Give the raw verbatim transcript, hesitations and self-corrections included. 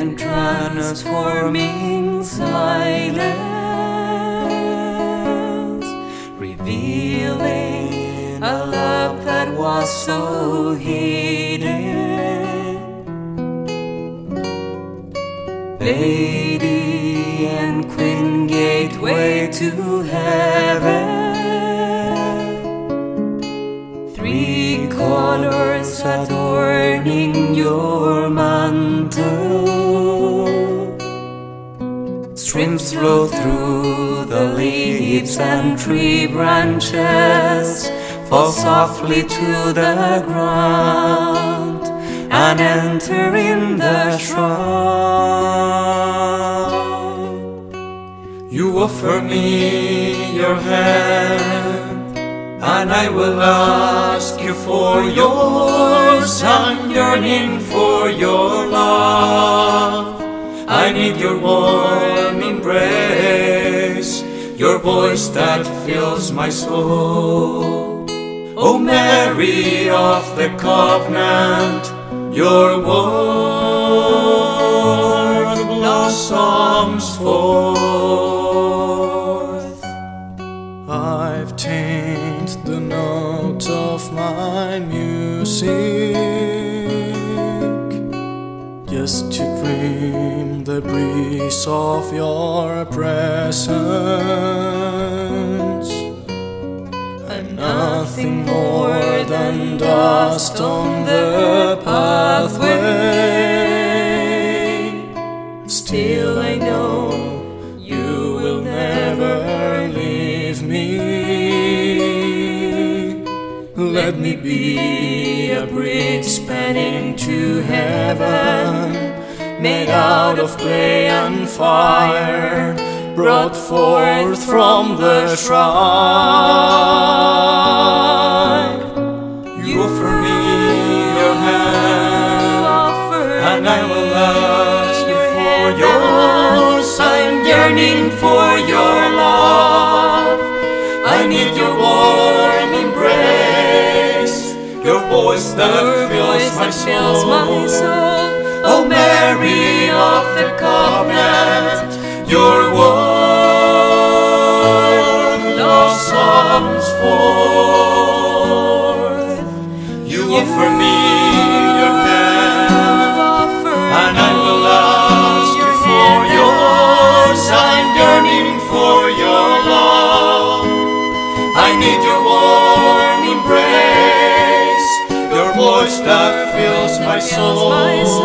and transforming silence, revealing a love that was so hidden. Lady and Queen, gateway to heaven, three colors adorning your mantle. Streams flow through the leaves and tree branches, fall softly to the ground and enter in the shrine. You offer me your hand, and I will ask you for yours. I'm yearning for your love. I need your warm embrace, your voice that fills my soul. O Mary of the Covenant, your word blossoms forth. I've changed the notes of my music just to dream the breeze of your presence. I'm nothing more than dust on the pathway. Still I know you will never leave me. Let me be a bridge spanning to heaven, made out of clay and fire, brought forth from the shrine. You offer me your hand, and I will ask you for yours. I'm yearning for your love. I need your warm embrace, your voice that fills my soul. O Mary of the Covenant, your word blossoms forth. You offer me your hand, and I will ask you for yours. I'm yearning for your love. I need your warm embrace, your voice that fills my soul.